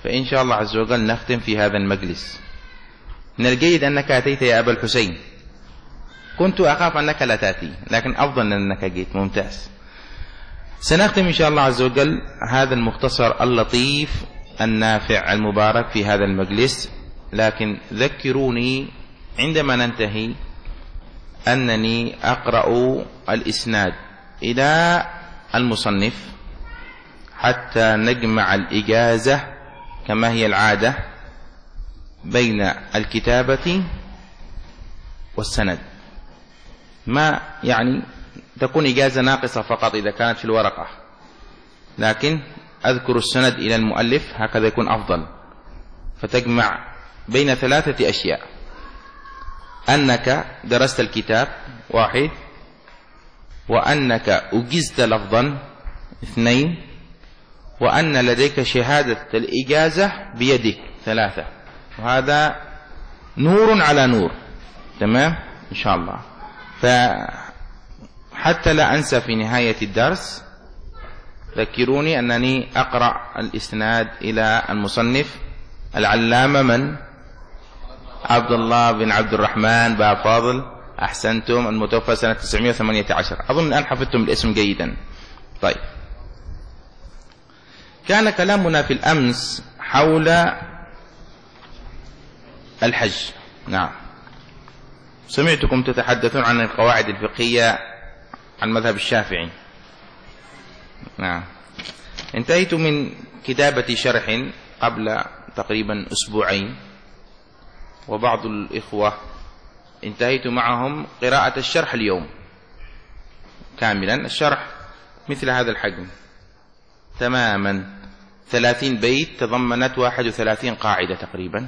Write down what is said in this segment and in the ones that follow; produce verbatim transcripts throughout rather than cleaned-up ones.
فإن شاء الله عز وجل نختم في هذا المجلس. من الجيد أنك أتيت يا أبا الحسين، كنت أخاف أنك لا تأتي، لكن أفضل أنك جيت، ممتاز. سنختم إن شاء الله عز وجل هذا المختصر اللطيف النافع المبارك في هذا المجلس، لكن ذكروني عندما ننتهي أنني أقرأ الإسناد إلى المصنف حتى نجمع الإجازة كما هي العادة بين الكتابة والسند، ما يعني تكون إجازة ناقصة فقط إذا كانت في الورقة، لكن أذكر السند إلى المؤلف، هكذا يكون أفضل. فتجمع بين ثلاثة أشياء: أنك درست الكتاب واحد، وأنك أجزت لفظا اثنين، وأن لديك شهادة الإجازة بيدك ثلاثة، وهذا نور على نور. تمام إن شاء الله. فحتى لا أنسى في نهاية الدرس ذكروني أنني أقرأ الإسناد إلى المصنف العلامة من عبد الله بن عبد الرحمن باب فاضل، أحسنتم، المتوفى سنة تسعمائة وثمانية عشر. أظن الآن حفظتم الاسم جيدا. طيب، كان كلامنا في الأمس حول الحج. نعم، سمعتكم تتحدثون عن القواعد الفقهية عن مذهب الشافعي. نعم، انتهيت من كتابة شرح قبل تقريبا أسبوعين، وبعض الإخوة انتهيت معهم قراءة الشرح اليوم كاملا. الشرح مثل هذا الحجم تماما، ثلاثين بيت، تضمنت واحد وثلاثين قاعدة تقريبا،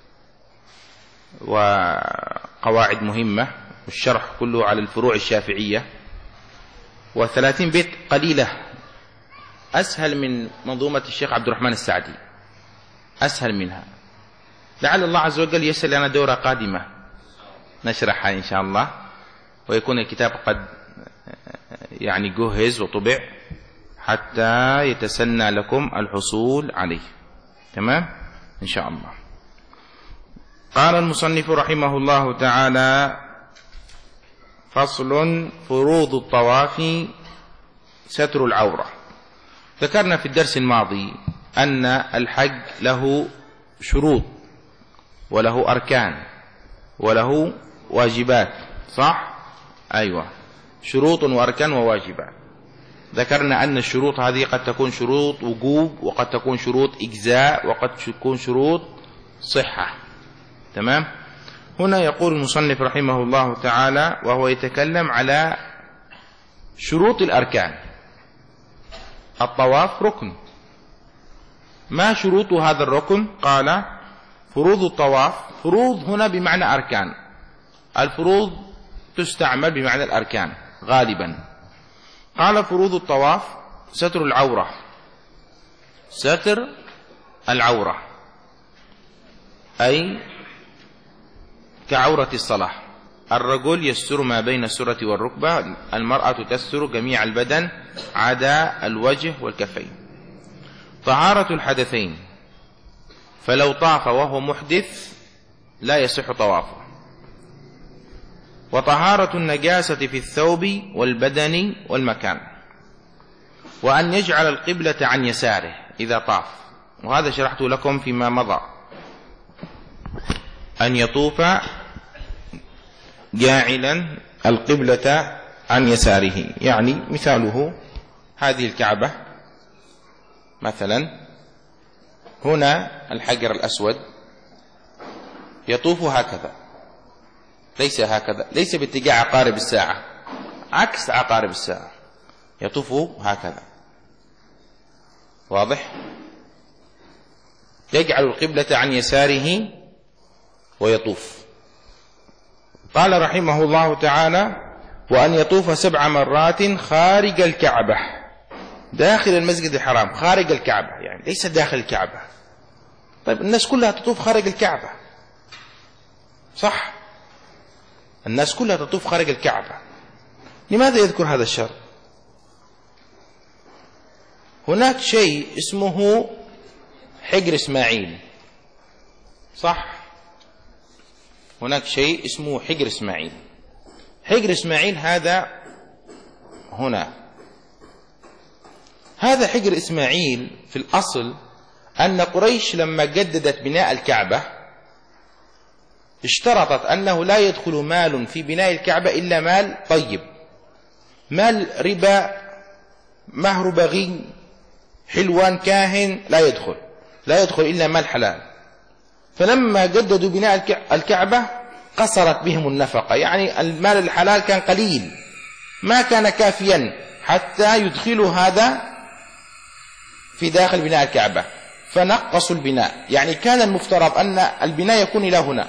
وقواعد مهمة، والشرح كله على الفروع الشافعية. وثلاثين بيت قليلة، أسهل من منظومة الشيخ عبد الرحمن السعدي، أسهل منها. لعل الله عز وجل يسر لنا دورة قادمة نشرحها إن شاء الله، ويكون الكتاب قد يعني جهز وطبع حتى يتسنى لكم الحصول عليه. تمام إن شاء الله. قال المصنف رحمه الله تعالى: فصل: فروض الطواف ستر العورة. ذكرنا في الدرس الماضي أن الحج له شروط وله أركان وله واجبات، صح؟ أيوة، شروط وأركان وواجبات. ذكرنا أن الشروط هذه قد تكون شروط وجوب، وقد تكون شروط إجزاء، وقد تكون شروط صحة. تمام. هنا يقول المصنف رحمه الله تعالى وهو يتكلم على شروط الأركان. الطواف ركن، ما شروط هذا الركن؟ قال: فروض الطواف. فروض هنا بمعنى أركان، الفروض تستعمل بمعنى الأركان غالبا. قال: فروض الطواف ستر العورة. ستر العورة أي كعورة الصلاة، الرجل يستر ما بين السرة والركبة، المرأة تستر جميع البدن عدا الوجه والكفين. طهارة الحدثين، فلو طاف وهو محدث لا يصح طوافه. وطهارة النجاسة في الثوب والبدن والمكان. وأن يجعل القبلة عن يساره إذا طاف، وهذا شرحت لكم فيما مضى. أن يطوف جاعلا القبلة عن يساره، يعني مثاله هذه الكعبة مثلا، هنا الحجر الأسود، يطوف هكذا، ليس هكذا، ليس باتجاه عقارب الساعة، عكس عقارب الساعة، يطوف هكذا. واضح؟ يجعل القبلة عن يساره ويطوف. قال رحمه الله تعالى: وأن يطوف سبع مرات خارج الكعبة، داخل المسجد الحرام، خارج الكعبة يعني ليس داخل الكعبة. طيب الناس كلها تطوف خارج الكعبة، صح؟ الناس كلها تطوف خارج الكعبة، لماذا يذكر هذا الشرط؟ هناك شيء اسمه حجر إسماعيل، صح؟ هناك شيء اسمه حجر إسماعيل. حجر إسماعيل هذا هنا، هذا حجر إسماعيل في الأصل أن قريش لما جددت بناء الكعبة اشترطت أنه لا يدخل مال في بناء الكعبة إلا مال طيب، مال ربا، مهر بغي، حلوان كاهن، لا يدخل لا يدخل إلا مال حلال. فلما جددوا بناء الكعبة قصرت بهم النفقة، يعني المال الحلال كان قليل ما كان كافيا حتى يدخلوا هذا في داخل بناء الكعبة، فنقصوا البناء. يعني كان المفترض أن البناء يكون إلى هنا،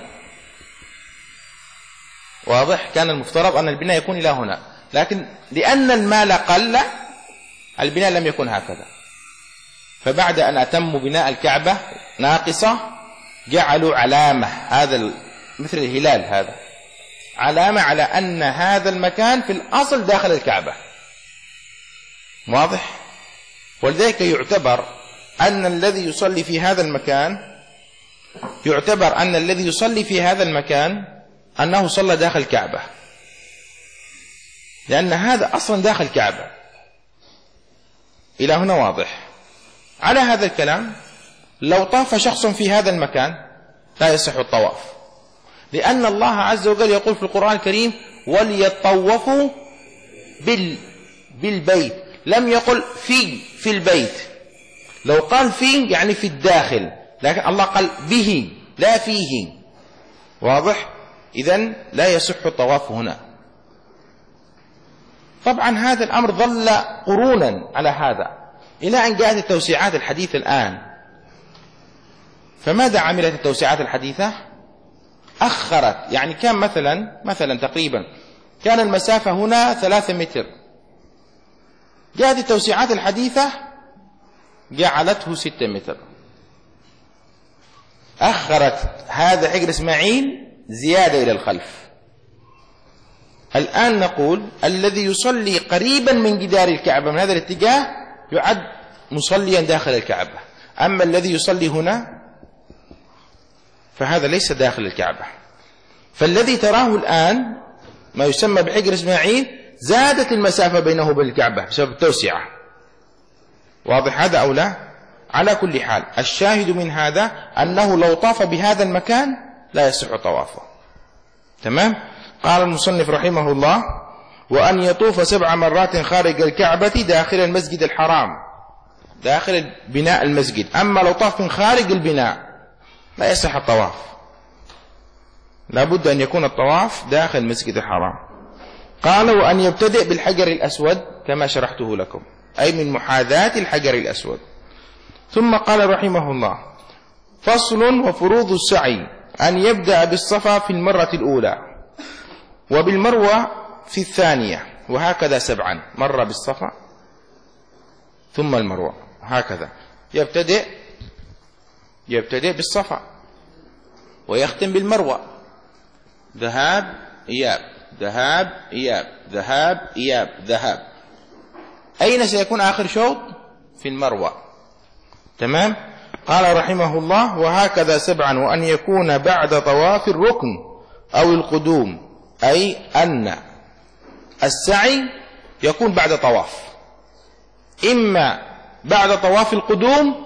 واضح؟ كان المفترض أن البناء يكون إلى هنا، لكن لأن المال قل البناء لم يكن هكذا. فبعد أن أتموا بناء الكعبة ناقصة جعلوا علامة، هذا مثل الهلال، هذا علامة على أن هذا المكان في الأصل داخل الكعبة، واضح؟ ولذلك يعتبر أن الذي يصلي في هذا المكان يعتبر أن الذي يصلي في هذا المكان أنه صلى داخل الكعبة، لأن هذا أصلا داخل الكعبة. إلى هنا واضح؟ على هذا الكلام لو طاف شخص في هذا المكان لا يصح الطواف، لأن الله عز وجل يقول في القرآن الكريم وليطوفوا بال بالبيت، لم يقل في في البيت. لو قال في يعني في الداخل، لكن الله قال به لا فيه، واضح؟ إذن لا يصح الطواف هنا. طبعا هذا الأمر ظل قرونا على هذا إلى أن جاءت التوسعات الحديثة الآن. فماذا عملت التوسعات الحديثة؟ أخرت، يعني كان مثلا مثلا تقريبا كان المسافة هنا ثلاثة متر، جاءت التوسعات الحديثة جعلته ستة متر، أخرت هذا حجر إسماعيل زيادة إلى الخلف. الآن نقول الذي يصلي قريبا من جدار الكعبة من هذا الاتجاه يعد مصليا داخل الكعبة، أما الذي يصلي هنا فهذا ليس داخل الكعبة. فالذي تراه الآن ما يسمى بحجر إسماعيل زادت المسافة بينه وبين الكعبة بسبب التوسعة، واضح هذا أو لا؟ على كل حال الشاهد من هذا أنه لو طاف بهذا المكان لا يصح طوافه. تمام؟ قال المصنف رحمه الله وأن يطوف سبع مرات خارج الكعبة داخل المسجد الحرام، داخل بناء المسجد. أما لو طاف من خارج البناء لا يصح الطواف، لابد أن يكون الطواف داخل المسجد الحرام. قال وأن يبتدئ بالحجر الأسود كما شرحته لكم، أي من محاذاة الحجر الأسود. ثم قال رحمه الله فصل وفروض السعي أن يبدأ بالصفا في المرة الأولى وبالمروة في الثانية، وهكذا سبعا، مرة بالصفا ثم المروة، هكذا يبتدئ يبتدئ بالصفا ويختم بالمروة، ذهاب إياب ذهاب إياب ذهاب إياب ذهاب. أين سيكون آخر شوط؟ في المروة. تمام؟ قال رحمه الله وهكذا سبعا وأن يكون بعد طواف الركن أو القدوم، أي أن السعي يكون بعد طواف، إما بعد طواف القدوم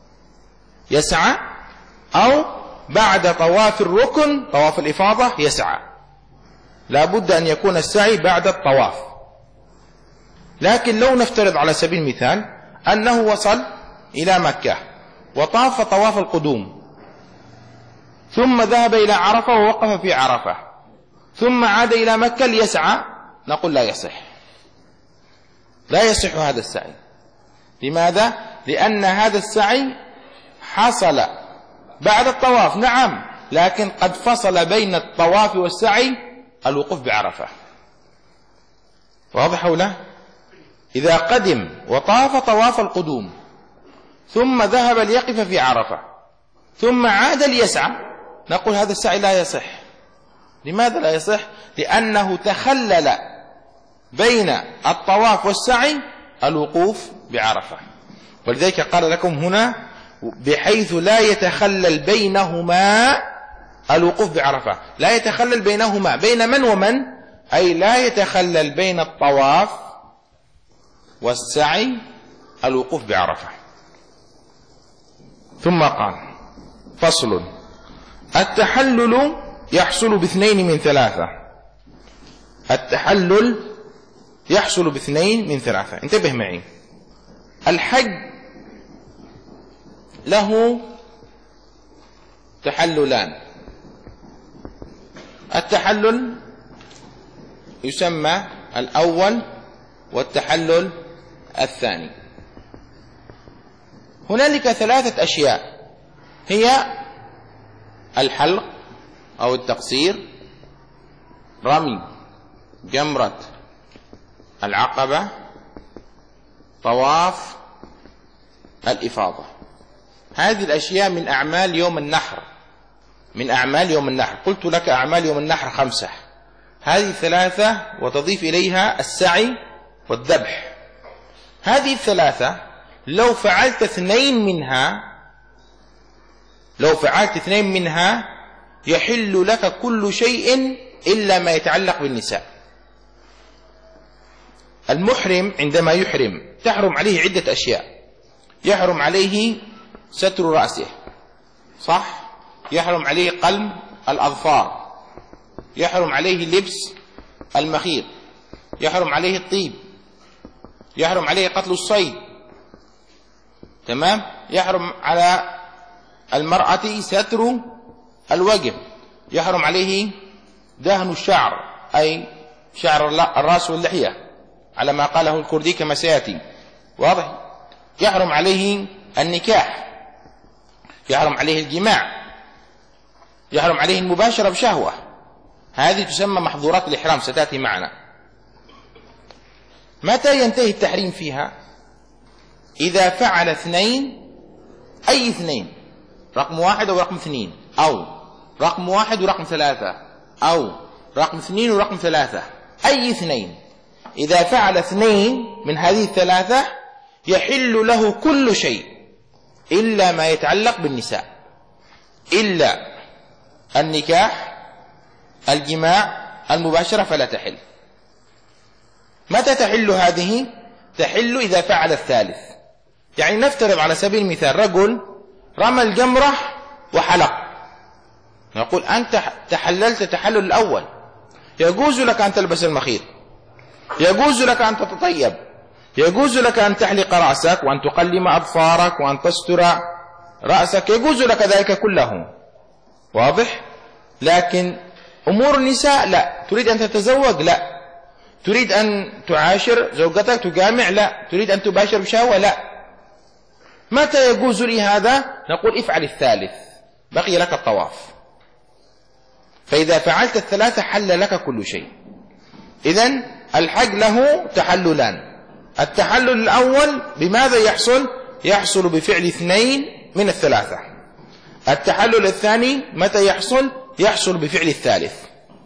يسعى أو بعد طواف الركن طواف الإفاضة يسعى، لا بد أن يكون السعي بعد الطواف. لكن لو نفترض على سبيل المثال أنه وصل إلى مكة وطاف طواف القدوم ثم ذهب إلى عرفة ووقف في عرفة ثم عاد إلى مكة ليسعى، نقول لا يصح، لا يصح هذا السعي. لماذا؟ لأن هذا السعي حصل بعد الطواف، نعم، لكن قد فصل بين الطواف والسعي الوقوف بعرفة، واضح أو لا؟ إذا قدم وطاف طواف القدوم ثم ذهب ليقف في عرفة ثم عاد ليسعى، نقول هذا السعي لا يصح. لماذا لا يصح؟ لأنه تخلل بين الطواف والسعي الوقوف بعرفة. ولذلك قال لكم هنا بحيث لا يتخلل بينهما الوقوف بعرفة، لا يتخلل بينهما بين من ومن، أي لا يتخلل بين الطواف والسعي الوقوف بعرفة. ثم قال: فصل: التحلل يحصل باثنين من ثلاثة. التحلل يحصل باثنين من ثلاثة. انتبه معي، الحج له تحللان. التحلل يسمى الأول والتحلل الثاني. هنالك ثلاثة أشياء هي الحلق أو التقصير، رمي جمرة العقبة، طواف الإفاضة. هذه الأشياء من أعمال يوم النحر، من أعمال يوم النحر. قلت لك أعمال يوم النحر خمسة، هذه ثلاثة وتضيف إليها السعي والذبح. هذه الثلاثة لو فعلت اثنين منها لو فعلت اثنين منها يحل لك كل شيء إلا ما يتعلق بالنساء. المحرم عندما يحرم تحرم عليه عدة أشياء. يحرم عليه ستر رأسه، صح؟ يحرم عليه قلم الأظفار، يحرم عليه لبس المخيط، يحرم عليه الطيب، يحرم عليه قتل الصيد، تمام؟ يحرم على المرأة ستر الوجه، يحرم عليه دهن الشعر أي شعر الرأس واللحية على ما قاله الكردي كما سيأتي، واضح؟ يحرم عليه النكاح، يحرم عليه الجماع، يحرم عليه المباشرة بشهوة. هذه تسمى محظورات الإحرام، ستأتي معنا. متى ينتهي التحريم فيها؟ إذا فعل اثنين، أي اثنين، رقم واحد أو رقم اثنين، أو رقم واحد ورقم ثلاثة، أو رقم اثنين ورقم ثلاثة، أي اثنين. إذا فعل اثنين من هذه الثلاثة يحل له كل شيء إلا ما يتعلق بالنساء، إلا النكاح، الجماع، المباشرة فلا تحل. متى تحل هذه؟ تحل إذا فعل الثالث. يعني نفترض على سبيل المثال رجل رمى الجمرة وحلق، نقول أنت تحللت تحلل الأول، يجوز لك أن تلبس المخيط، يجوز لك أن تتطيب، يجوز لك أن تحلق رأسك وأن تقلم أظفارك وأن تستر رأسك، يجوز لك ذلك كله، واضح؟ لكن أمور النساء لا. تريد أن تتزوج؟ لا. تريد أن تعاشر زوجتك تجامع؟ لا. تريد أن تباشر بشهوة؟ لا. متى يجوز لي هذا؟ نقول افعل الثالث، بقي لك الطواف. فإذا فعلت الثلاثة حل لك كل شيء. إذن الحج له تحللان. التحلل الأول بماذا يحصل؟ يحصل بفعل اثنين من الثلاثة. التحلل الثاني متى يحصل؟ يحصل بفعل الثالث.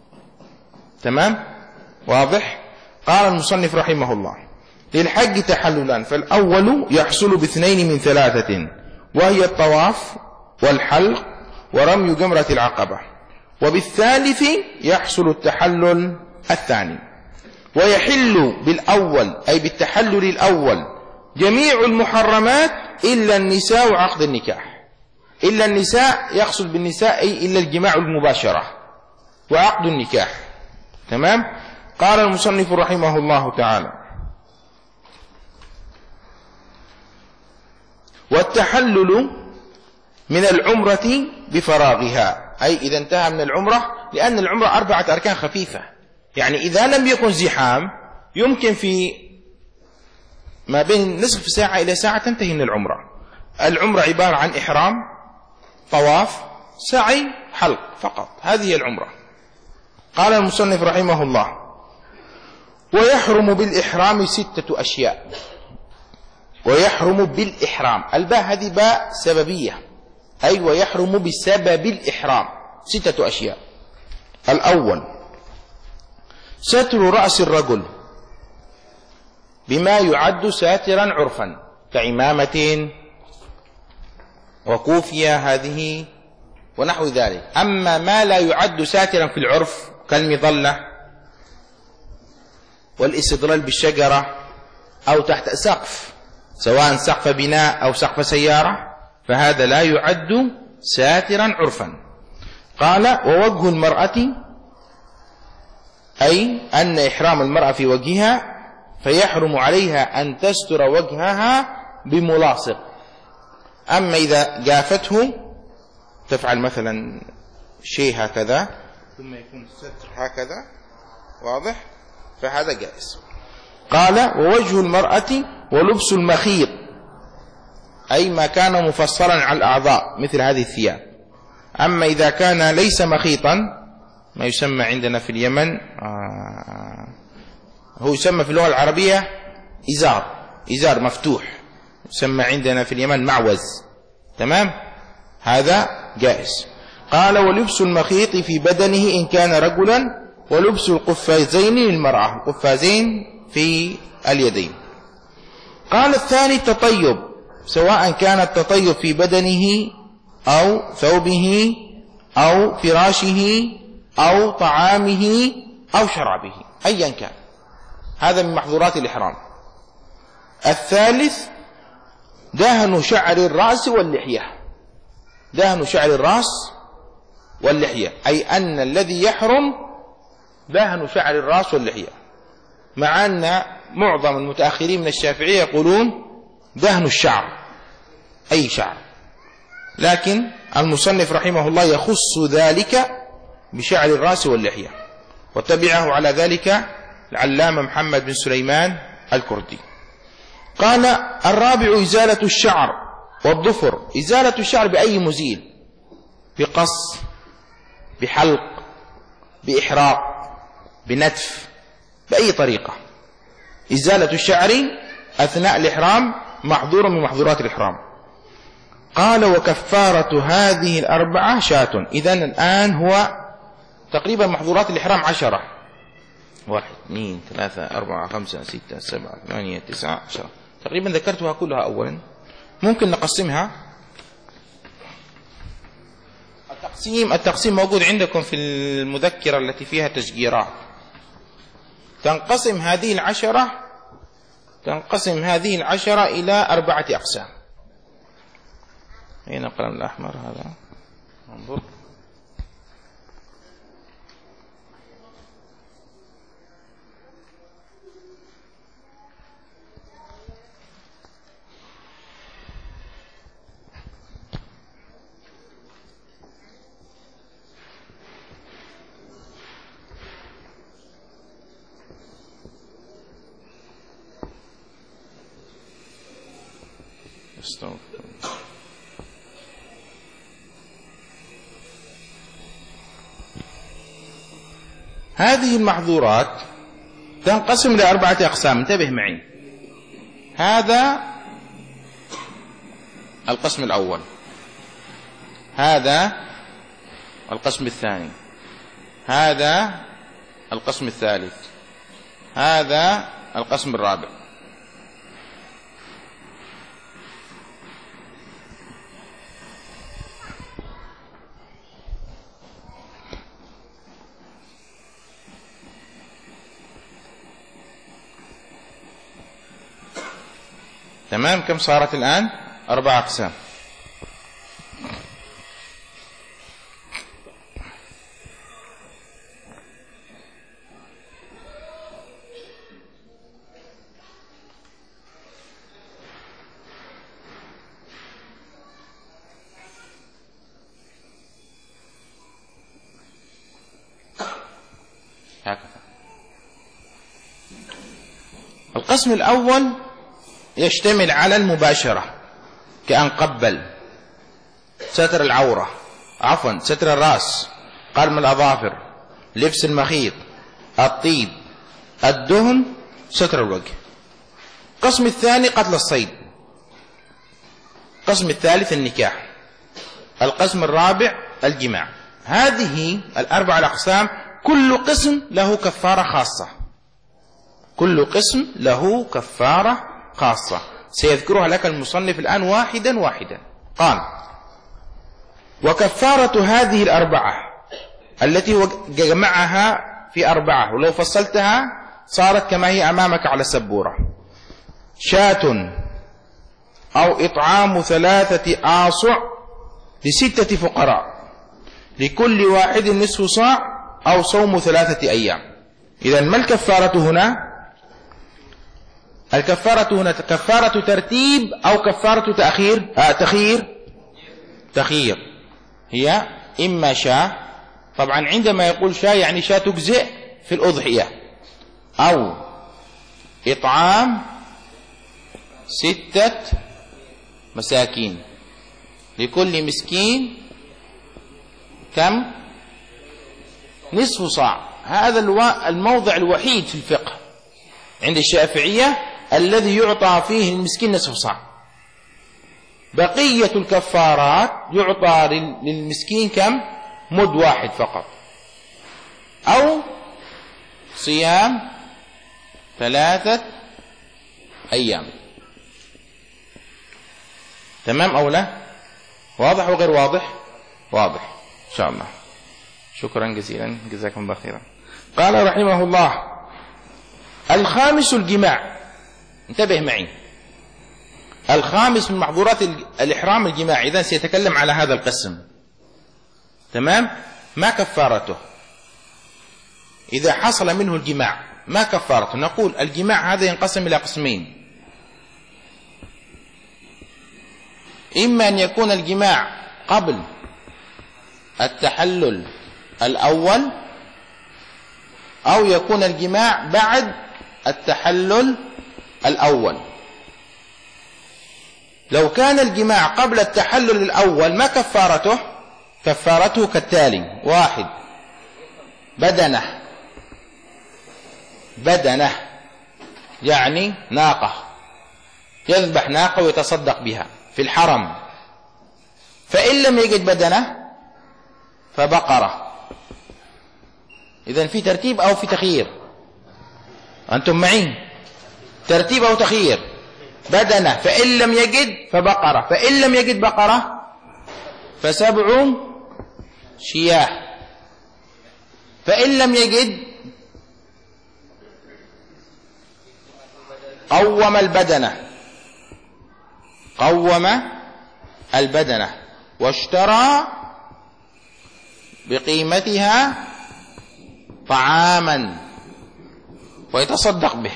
تمام؟ واضح؟ قال المصنف رحمه الله: للحج تحللان، فالأول يحصل باثنين من ثلاثة، وهي الطواف والحلق ورمي جمرة العقبة، وبالثالث يحصل التحلل الثاني. ويحل بالأول أي بالتحلل الأول جميع المحرمات إلا النساء وعقد النكاح. إلا النساء يقصد بالنساء أي إلا الجماع المباشرة وعقد النكاح. تمام؟ قال المصنف رحمه الله تعالى: والتحلل من العمرة بفراغها، أي إذا انتهى من العمرة، لأن العمرة أربعة أركان خفيفة. يعني إذا لم يكن زحام يمكن في ما بين نصف ساعة إلى ساعة تنتهي من العمرة. العمرة عبارة عن إحرام، طواف، سعي، حلق فقط، هذه العمرة. قال المصنف رحمه الله: ويحرم بالإحرام ستة أشياء. ويحرم بالإحرام، الباء هذه باء سببية، أي ويحرم بسبب الإحرام ستة أشياء. الأول ستر رأس الرجل بما يعد ساترا عرفا كعمامة وكوفية هذه ونحو ذلك. أما ما لا يعد ساترا في العرف كالمظلة والاستظلال بالشجرة أو تحت سقف، سواء سقف بناء أو سقف سيارة، فهذا لا يعد ساترا عرفا. قال ووجه المرأة، أي أن إحرام المرأة في وجهها فيحرم عليها أن تستر وجهها بملاصق. أما إذا جافته تفعل مثلا شيء هكذا ثم يكون الستر هكذا واضح، فهذا جائز. قال ووجه المرأة ولبس المخيط، أي ما كان مفصلا على الأعضاء مثل هذه الثياب. أما إذا كان ليس مخيطا، ما يسمى عندنا في اليمن آه هو يسمى في اللغة العربية إزار، إزار مفتوح، يسمى عندنا في اليمن معوز، تمام، هذا جائز. قال ولبس المخيط في بدنه إن كان رجلا، ولبس القفازين للمرأة، القفازين في اليدين. قال الثاني التطيب، سواء كان التطيب في بدنه أو ثوبه أو فراشه أو طعامه أو شرابه، أيا كان، هذا من محظورات الإحرام. الثالث دهن شعر الرأس واللحية، دهن شعر الرأس واللحية، أي أن الذي يحرم دهن شعر الرأس واللحية، مع أن معظم المتأخرين من الشافعية يقولون دهن الشعر أي شعر، لكن المصنف رحمه الله يخص ذلك بشعر الرأس واللحية، وتبعه على ذلك العلامة محمد بن سليمان الكردي. قال الرابع إزالة الشعر والظفر، إزالة الشعر بأي مزيل، بقص، بحلق، بإحراق، بنتف، بأي طريقة. إزالة الشعر أثناء الإحرام محظور من محظورات الإحرام. قال وكفارة هذه الأربعة شاة. إذن الآن هو تقريبا محظورات الإحرام عشرة، واحد اثنين ثلاثة أربعة خمسة ستة سبعة ثمانية تسعة عشرة، تقريبا ذكرتها كلها أولا. ممكن نقسمها. التقسيم التقسيم موجود عندكم في المذكرة التي فيها تشجيرات. تنقسم هذه العشرة تنقسم هذه العشرة إلى أربعة أقسام. أين القلم الأحمر هذا؟ انظر. هذه المحظورات تنقسم لأربعة أقسام، انتبه معي. هذا القسم الأول، هذا القسم الثاني، هذا القسم الثالث، هذا القسم الرابع. تمام؟ كم صارت الآن؟ أربع أقسام. هكذا. القسم الأول يشتمل على المباشرة، كأن قبل، ستر العورة، عفوا ستر الرأس، قلم الأظافر، لبس المخيط، الطيب، الدهن، ستر الوجه. القسم الثاني قتل الصيد. القسم الثالث النكاح. القسم الرابع الجماع. هذه الأربع الأقسام كل قسم له كفارة خاصة، كل قسم له كفارة خاصة سيذكرها لك المصنف الآن واحدا واحدا. قال وكفارة هذه الأربعة التي جمعها في أربعة، ولو فصلتها صارت كما هي أمامك على السبورة: شاة أو إطعام ثلاثة آصع لستة فقراء لكل واحد نصف صاع أو صوم ثلاثة أيام. إذن ما الكفارة هنا؟ الكفارة هنا كفارة ترتيب أو كفارة تأخير؟ آه تخيير تخيير هي إما شاة، طبعا عندما يقول شاة يعني شاة تجزئ في الأضحية، أو إطعام ستة مساكين لكل مسكين كم؟ نصف صاع. هذا الموضع الوحيد في الفقه عند الشافعية الذي يعطى فيه المسكين نصف صاع. بقية الكفارات يعطى للمسكين كم؟ مد واحد فقط، أو صيام ثلاثة أيام. تمام أو لا؟ واضح وغير واضح؟ واضح إن شاء الله. شكرا جزيلا، جزاكم الله خيرا. قال رحمه الله: الخامس الجماع. انتبه معي، الخامس من محظورات الإحرام الجماع. إذن سيتكلم على هذا القسم. تمام؟ ما كفارته إذا حصل منه الجماع؟ ما كفارته؟ نقول الجماع هذا ينقسم إلى قسمين: إما أن يكون الجماع قبل التحلل الأول، أو يكون الجماع بعد التحلل الأول. لو كان الجماع قبل التحلل الأول ما كفارته؟ كفارته كالتالي: واحد، بدنه بدنه يعني ناقة، يذبح ناقة ويتصدق بها في الحرم، فإن لم يجد بدنه فبقرة. إذن في ترتيب أو في تخيير؟ أنتم معي؟ ترتيب أو تخيير؟ بدنه، فإن لم يجد فبقرة، فإن لم يجد بقرة فسبع شياه، فإن لم يجد قوم البدنة قوم البدنة واشترى بقيمتها طعاما ويتصدق به.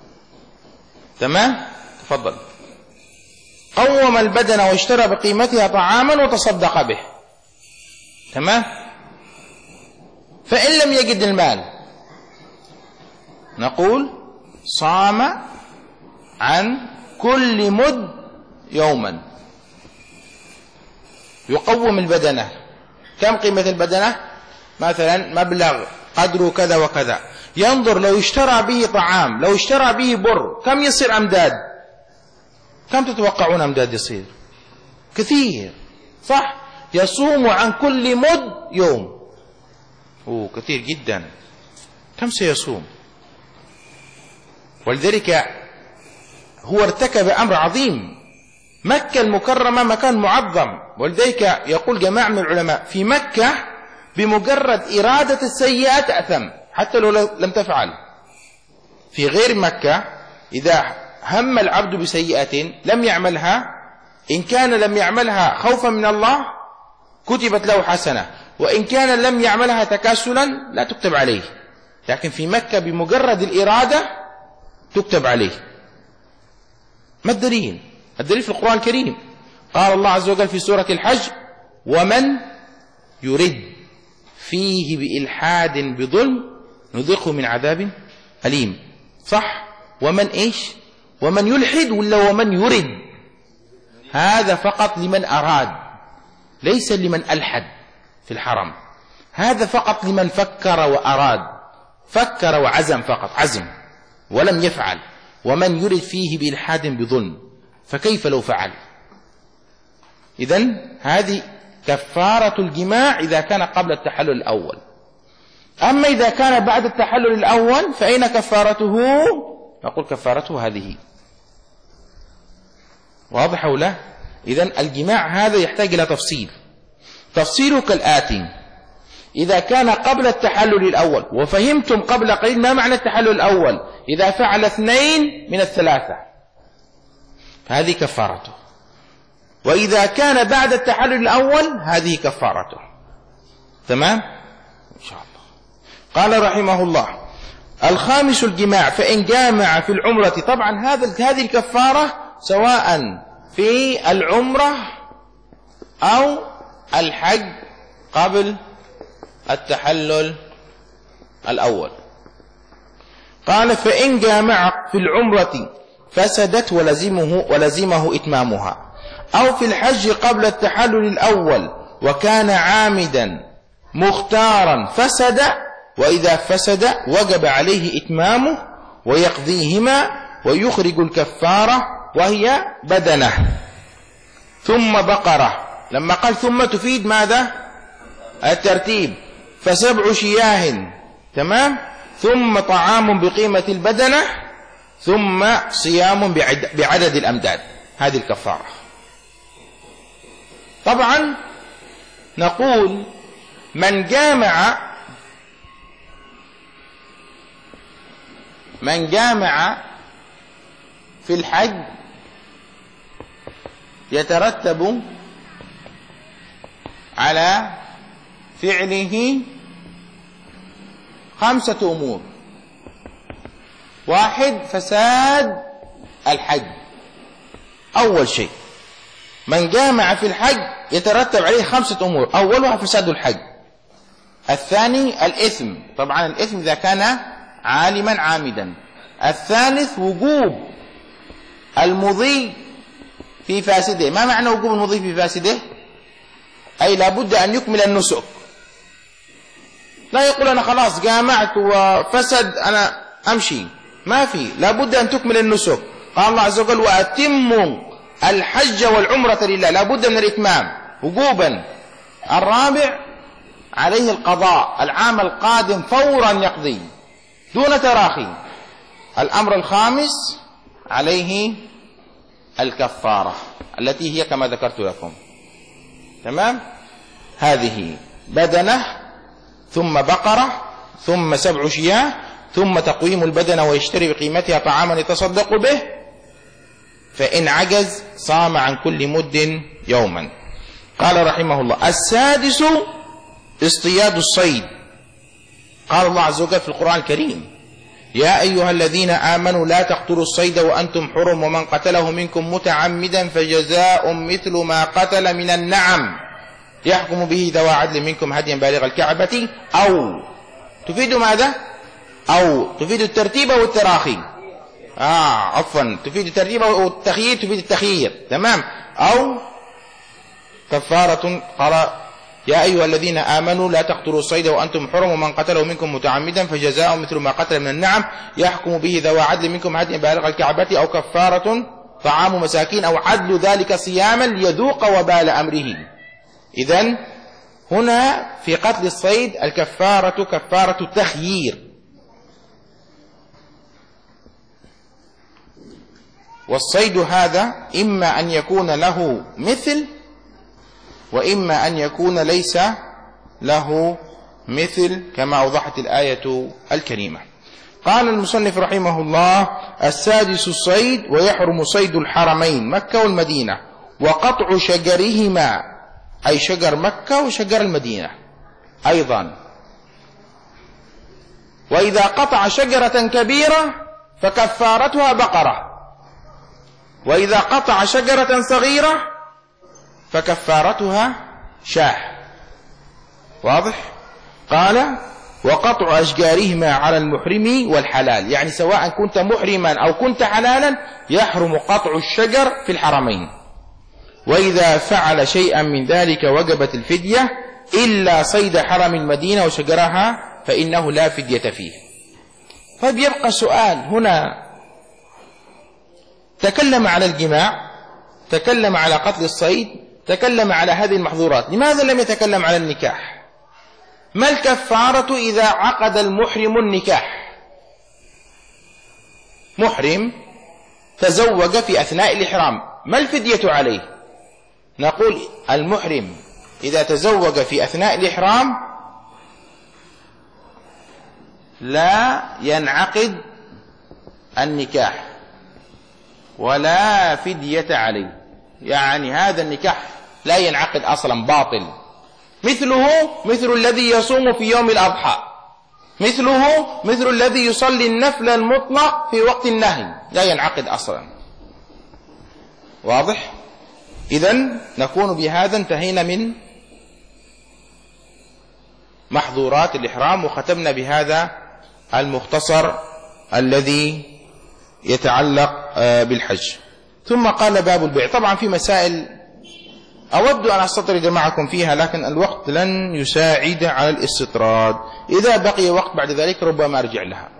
تمام؟ تفضل. قوم البدنة واشترى بقيمتها طعاما وتصدق به. تمام؟ فإن لم يجد المال نقول صام عن كل مد يوما، يقوم البدنة. كم قيمة البدنة؟ مثلا مبلغ قدره كذا وكذا، ينظر لو اشترى به طعام، لو اشترى به بر، كم يصير أمداد؟ كم تتوقعون أمداد يصير؟ كثير، صح؟ يصوم عن كل مد يوم. أوه كثير جدا. كم سيصوم؟ ولذلك هو ارتكب أمر عظيم. مكة المكرمة مكان معظم، ولذلك يقول جماعة من العلماء: في مكة بمجرد إرادة السيئة تأثم حتى لو لم تفعل. في غير مكة إذا هم العبد بسيئة لم يعملها، إن كان لم يعملها خوفا من الله كتبت له حسنة، وإن كان لم يعملها تكاسلا لا تكتب عليه. لكن في مكة بمجرد الإرادة تكتب عليه. ما الدليل؟ الدليل في القرآن الكريم. قال الله عز وجل في سورة الحج: ومن يرد فيه بإلحاد بظلم نذقه من عذاب أليم. صح؟ ومن إيش؟ ومن يلحد ولا ومن يرد؟ هذا فقط لمن أراد، ليس لمن ألحد في الحرم. هذا فقط لمن فكر وأراد، فكر وعزم فقط، عزم ولم يفعل. ومن يرد فيه بإلحاد بظلم، فكيف لو فعل؟ إذن هذه كفارة الجماع إذا كان قبل التحلل الأول. أما إذا كان بعد التحلل الأول فأين كفارته؟ نقول كفارته هذه. واضح أو لا؟ إذن الجماع هذا يحتاج إلى تفصيل. تفصيله كالآتي: إذا كان قبل التحلل الأول، وفهمتم قبل قليل ما معنى التحلل الأول، إذا فعل اثنين من الثلاثة هذه كفارته، وإذا كان بعد التحلل الأول هذه كفارته. تمام؟ إن شاء الله. قال رحمه الله: الخامس الجماع، فإن جامع في العمرة. طبعا هذا هذه الكفارة سواء في العمرة أو الحج قبل التحلل الأول. قال: فإن جامع في العمرة فسدت ولزمه ولزمه إتمامها، أو في الحج قبل التحلل الأول وكان عامدا مختارا فسد، وإذا فسد وجب عليه إتمامه ويقضيهما ويخرج الكفارة وهي بدنه ثم بقرة. لما قال ثم تفيد ماذا؟ الترتيب. فسبع شياه، تمام، ثم طعام بقيمة البدنة، ثم صيام بعدد الأمداد. هذه الكفارة. طبعا نقول من جامع من جامع في الحج يترتب على فعله خمسة أمور. واحد: فساد الحج. أول شيء من جامع في الحج يترتب عليه خمسة أمور، أولها فساد الحج. الثاني الإثم، طبعا الإثم إذا كان عالما عامدا. الثالث وجوب المضي في فاسده. ما معنى وجوب المضي في فاسده؟ أي لابد أن يكمل النسك. لا يقول أنا خلاص جامعت وفسد أنا أمشي، ما في، لابد أن تكمل النسك. قال الله عز وجل: وأتموا الحج والعمرة لله. لابد من الإتمام وجوبا. الرابع عليه القضاء العام القادم فورا يقضي دون تراخي. الأمر الخامس عليه الكفارة التي هي كما ذكرت لكم. تمام؟ هذه بدنة، ثم بقرة، ثم سبع شياه، ثم تقويم البدنة ويشتري بقيمتها طعاما يتصدق به، فإن عجز صام عن كل مد يوما. قال رحمه الله: السادس اصطياد الصيد. قال الله عز وجل في القرآن الكريم: يا أيها الذين آمنوا لا تقتلوا الصيد وأنتم حرم، ومن قتله منكم متعمدا فجزاء مثل ما قتل من النعم يحكم به ذوى عدل منكم هديا بالغ الكعبة. أو تفيد ماذا؟ أو تفيد الترتيب والتراخي. آه عفوا، تفيد الترتيب والتخيير، تفيد التخيير. تمام. أو كفارة. قال: يا أيها الذين آمنوا لا تقتلوا الصيد وأنتم حرم، ومن قتله منكم متعمدا فجزاء مثل ما قتل من النعم يحكم به ذوى عدل منكم هديا بالغ الكعبة. أو كفارة طعام مساكين، أو عدل ذلك صياما ليذوق وبال أمره. إذن هنا في قتل الصيد الكفارة كفارة التخيير. والصيد هذا إما أن يكون له مثل، وإما أن يكون ليس له مثل كما أوضحت الآية الكريمة. قال المصنف رحمه الله: السادس الصيد، ويحرم صيد الحرمين مكة والمدينة، وقطع شجرهما، أي شجر مكة وشجر المدينة أيضا. وإذا قطع شجرة كبيرة فكفارتها بقرة، وإذا قطع شجرة صغيرة فكفارتها شاه. واضح؟ قال: وقطع أشجارهما على المحرم والحلال، يعني سواء كنت محرما أو كنت حلالا يحرم قطع الشجر في الحرمين. وإذا فعل شيئا من ذلك وجبت الفدية إلا صيد حرم المدينة وشجرها فإنه لا فدية فيه. طيب يبقى سؤال هنا، تكلم على الجماع، تكلم على قتل الصيد، تكلم على هذه المحظورات، لماذا لم يتكلم على النكاح؟ ما الكفارة إذا عقد المحرم النكاح؟ محرم تزوج في أثناء الإحرام، ما الفدية عليه؟ نقول المحرم إذا تزوج في أثناء الإحرام لا ينعقد النكاح ولا فدية عليه، يعني هذا النكاح لا ينعقد أصلا، باطل. مثله مثل الذي يصوم في يوم الأضحى، مثله مثل الذي يصلي النفل المطلق في وقت النهي، لا ينعقد أصلا. واضح؟ إذن نكون بهذا انتهينا من محظورات الإحرام، وختمنا بهذا المختصر الذي يتعلق بالحج. ثم قال باب البيع. طبعا في مسائل أود أن أستطرد معكم فيها، لكن الوقت لن يساعد على الاستطراد. إذا بقي وقت بعد ذلك ربما أرجع لها.